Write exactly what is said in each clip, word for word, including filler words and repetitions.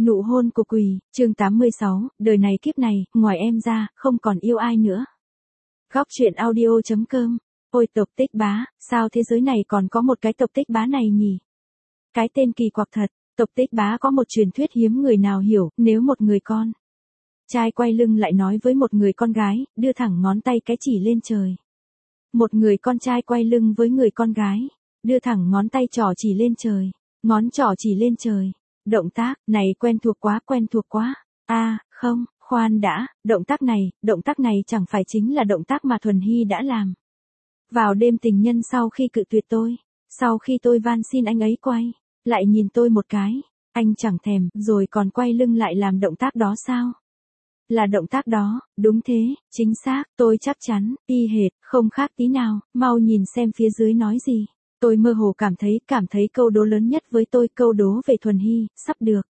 Nụ hôn của quỷ, chương tám mươi sáu, đời này kiếp này, ngoài em ra, không còn yêu ai nữa. Góc truyện audio chấm com. Ôi tộc Tích Bá, sao thế giới này còn có một cái tộc Tích Bá này nhỉ? Cái tên kỳ quặc thật, tộc Tích Bá có một truyền thuyết hiếm người nào hiểu, nếu một người con trai quay lưng lại nói với một người con gái, đưa thẳng ngón tay cái chỉ lên trời. Một người con trai quay lưng với người con gái, đưa thẳng ngón tay trỏ chỉ lên trời, ngón trỏ chỉ lên trời. Động tác này quen thuộc quá, quen thuộc quá. A, à, không, khoan đã, động tác này, động tác này chẳng phải chính là động tác mà Thuần Hy đã làm. Vào đêm tình nhân sau khi cự tuyệt tôi, sau khi tôi van xin anh ấy quay lại nhìn tôi một cái, anh chẳng thèm, rồi còn quay lưng lại làm động tác đó sao? Là động tác đó, đúng thế, chính xác, tôi chắc chắn, y hệt, không khác tí nào, mau nhìn xem phía dưới nói gì. Tôi mơ hồ cảm thấy, cảm thấy câu đố lớn nhất với tôi, câu đố về Thuần Hy, sắp được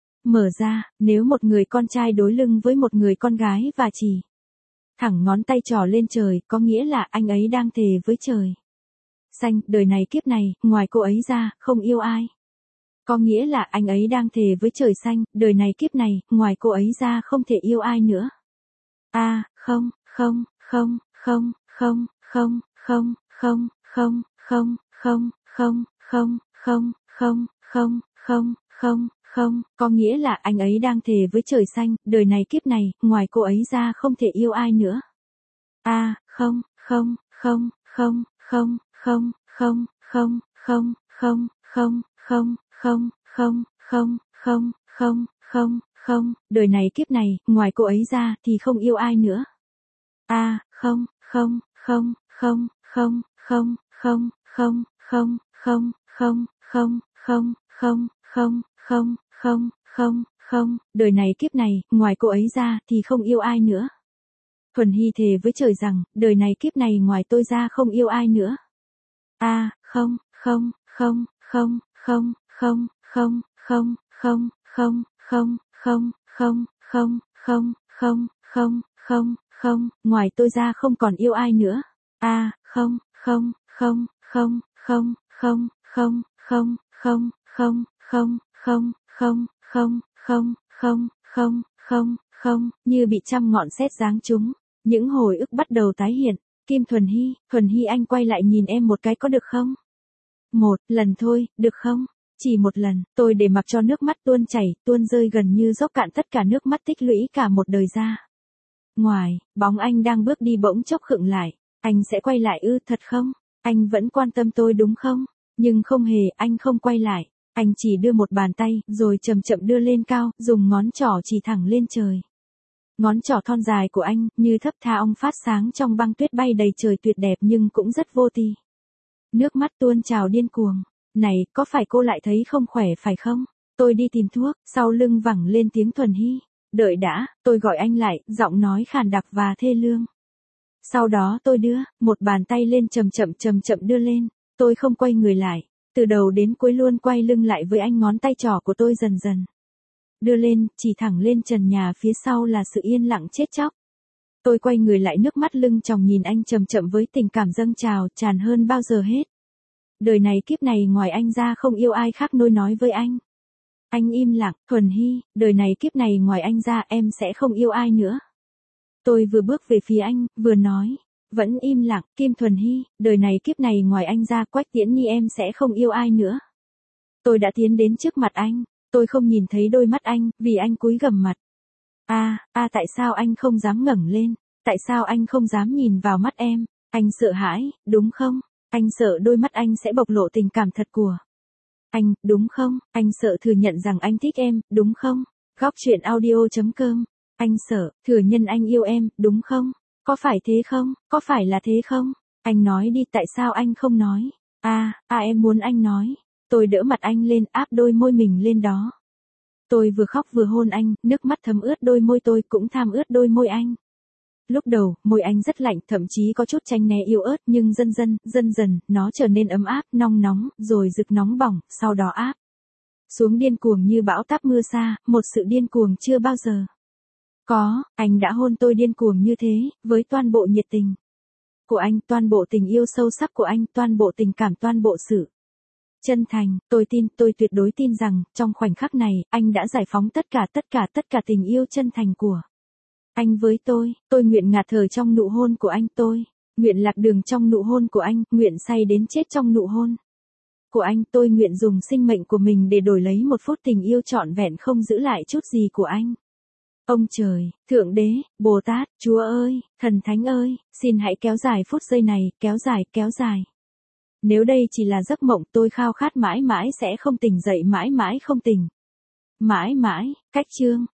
mở ra. Nếu một người con trai đối lưng với một người con gái và chỉ thẳng ngón tay trỏ lên trời, có nghĩa là anh ấy đang thề với trời xanh, đời này kiếp này, ngoài cô ấy ra, không yêu ai. Có nghĩa là anh ấy đang thề với trời xanh, đời này kiếp này, ngoài cô ấy ra không thể yêu ai nữa. A, à, không, không, không, không, không, không, không, không, không, không, không, không, không, không, không, không, không, không, không, có nghĩa là anh ấy đang thề với trời xanh, đời này kiếp này, ngoài cô ấy ra không thể yêu ai nữa. A, à, không, không, không, không, không, không, không, không, không, không, không, không, không, không, không, không, không, không, không, đời này kiếp này, ngoài cô ấy ra thì không yêu ai nữa. A, à, không, không, không, không, không, không, không, không, không, không, không, không, không, không, không, không, không, không, không, đời này kiếp này, ngoài cô ấy ra thì không yêu ai nữa. Thuần Hy thề với trời rằng, đời này kiếp này ngoài tôi ra không yêu ai nữa. A, à, không, không, không, không, không, không, không, không, không, không, không, không, không, không, không, không, không, không, không, ngoài tôi ra không còn yêu ai nữa. A, à, không, không, không, không, không, không, không, không, không, không, không, không, không, không, không, không, không, không, không, như bị trăm ngọn sét giáng trúng, những hồi ức bắt đầu tái hiện. Kim Thuần Hy, Thuần Hy anh quay lại nhìn em một cái có được không? Một lần thôi, được không? Chỉ một lần, tôi để mặc cho nước mắt tuôn chảy, tuôn rơi gần như dốc cạn tất cả nước mắt tích lũy cả một đời ra. Ngoài, bóng anh đang bước đi bỗng chốc khựng lại. Anh sẽ quay lại ư, thật không? Anh vẫn quan tâm tôi đúng không? Nhưng không hề, anh không quay lại. Anh chỉ đưa một bàn tay, rồi chậm chậm đưa lên cao, dùng ngón trỏ chỉ thẳng lên trời. Ngón trỏ thon dài của anh, như thấp tha ong phát sáng trong băng tuyết bay đầy trời tuyệt đẹp nhưng cũng rất vô ti. Nước mắt tuôn trào điên cuồng. Này, có phải cô lại thấy không khỏe phải không? Tôi đi tìm thuốc, sau lưng vẳng lên tiếng Thuần Hy. Đợi đã, tôi gọi anh lại, giọng nói khàn đặc và thê lương. Sau đó tôi đưa, một bàn tay lên chậm chậm chậm chậm đưa lên. Tôi không quay người lại. Từ đầu đến cuối luôn quay lưng lại với anh, ngón tay trỏ của tôi dần dần đưa lên, chỉ thẳng lên trần nhà, phía sau là sự yên lặng chết chóc. Tôi quay người lại, nước mắt lưng tròng nhìn anh chậm chậm với tình cảm dâng trào, tràn hơn bao giờ hết. Đời này kiếp này ngoài anh ra không yêu ai khác, nôi nói với anh. Anh im lặng, Thuần Hy, đời này kiếp này ngoài anh ra em sẽ không yêu ai nữa. Tôi vừa bước về phía anh, vừa nói, vẫn im lặng, Kim Thuần Hy, đời này kiếp này ngoài anh ra Quách Tiễn Nhi em sẽ không yêu ai nữa. Tôi đã tiến đến trước mặt anh. Tôi không nhìn thấy đôi mắt anh, vì anh cúi gằm mặt. A, à, a à, tại sao anh không dám ngẩng lên? Tại sao anh không dám nhìn vào mắt em? Anh sợ hãi, đúng không? Anh sợ đôi mắt anh sẽ bộc lộ tình cảm thật của anh, đúng không? Anh sợ thừa nhận rằng anh thích em, đúng không? Góc truyện audio chấm com. Anh sợ thừa nhận anh yêu em, đúng không? Có phải thế không? Có phải là thế không? Anh nói đi, tại sao anh không nói? A, à, a à, em muốn anh nói. Tôi đỡ mặt anh lên, áp đôi môi mình lên đó. Tôi vừa khóc vừa hôn anh, nước mắt thấm ướt đôi môi, tôi cũng tham ướt đôi môi anh. Lúc đầu, môi anh rất lạnh, thậm chí có chút tránh né yếu ớt, nhưng dần dần, dần dần, nó trở nên ấm áp, nong nóng, rồi rực nóng bỏng, sau đó áp xuống điên cuồng như bão táp mưa xa, một sự điên cuồng chưa bao giờ có. Anh đã hôn tôi điên cuồng như thế, với toàn bộ nhiệt tình của anh, toàn bộ tình yêu sâu sắc của anh, toàn bộ tình cảm, toàn bộ sự Chân thành, tôi tin, tôi tuyệt đối tin rằng, trong khoảnh khắc này, anh đã giải phóng tất cả tất cả tất cả tình yêu chân thành của anh với tôi, tôi nguyện ngạt thở trong nụ hôn của anh, tôi nguyện lạc đường trong nụ hôn của anh, nguyện say đến chết trong nụ hôn của anh, tôi nguyện dùng sinh mệnh của mình để đổi lấy một phút tình yêu trọn vẹn không giữ lại chút gì của anh. Ông trời, Thượng Đế, Bồ Tát, Chúa ơi, Thần Thánh ơi, xin hãy kéo dài phút giây này, kéo dài, kéo dài. Nếu đây chỉ là giấc mộng, tôi khao khát mãi mãi sẽ không tỉnh dậy, mãi mãi không tỉnh. Mãi mãi, cách chương.